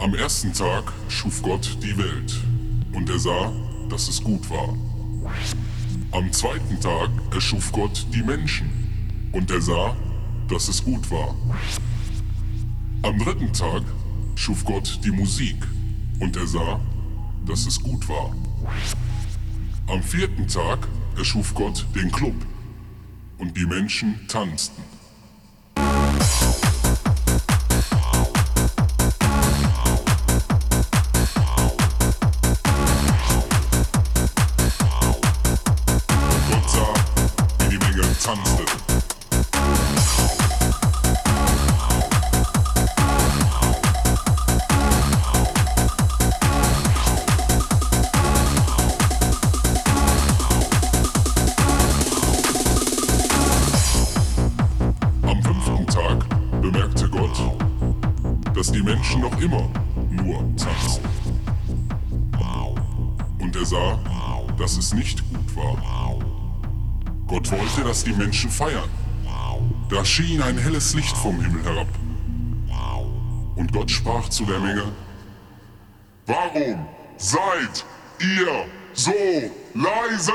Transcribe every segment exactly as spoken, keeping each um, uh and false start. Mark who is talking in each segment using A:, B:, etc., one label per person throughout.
A: Am ersten Tag schuf Gott die Welt, und er sah, dass es gut war. Am zweiten Tag erschuf Gott die Menschen, und er sah, dass es gut war. Am dritten Tag schuf Gott die Musik, und er sah, dass es gut war. Am vierten Tag erschuf Gott den Club, und die Menschen tanzten. Gott sah, wie die Menge tanzte. Dass die Menschen noch immer nur tanzen. Und er sah, dass es nicht gut war. Gott wollte, dass die Menschen feiern. Da schien ein helles Licht vom Himmel herab. Und Gott sprach zu der Menge: Warum seid ihr so leise?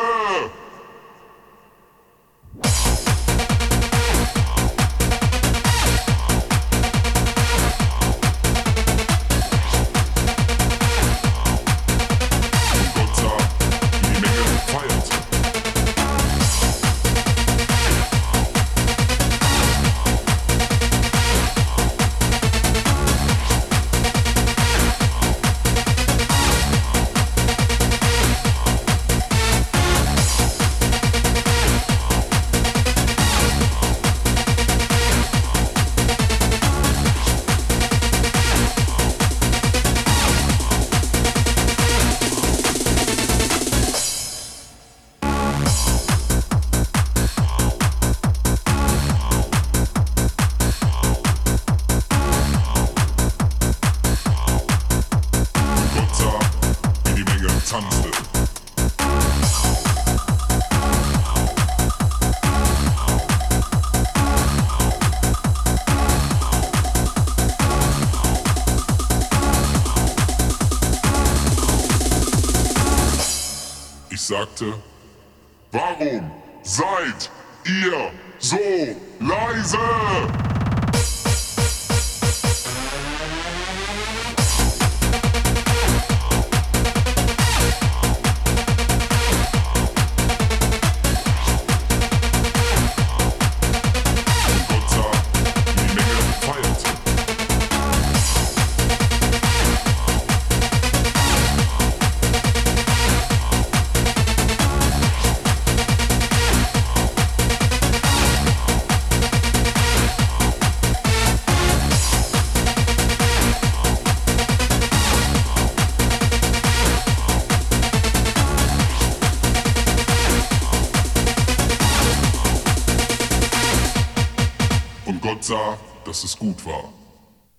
A: Tanzte. Ich sagte: Warum seid ihr so leise? Und Gott sah, dass es gut war.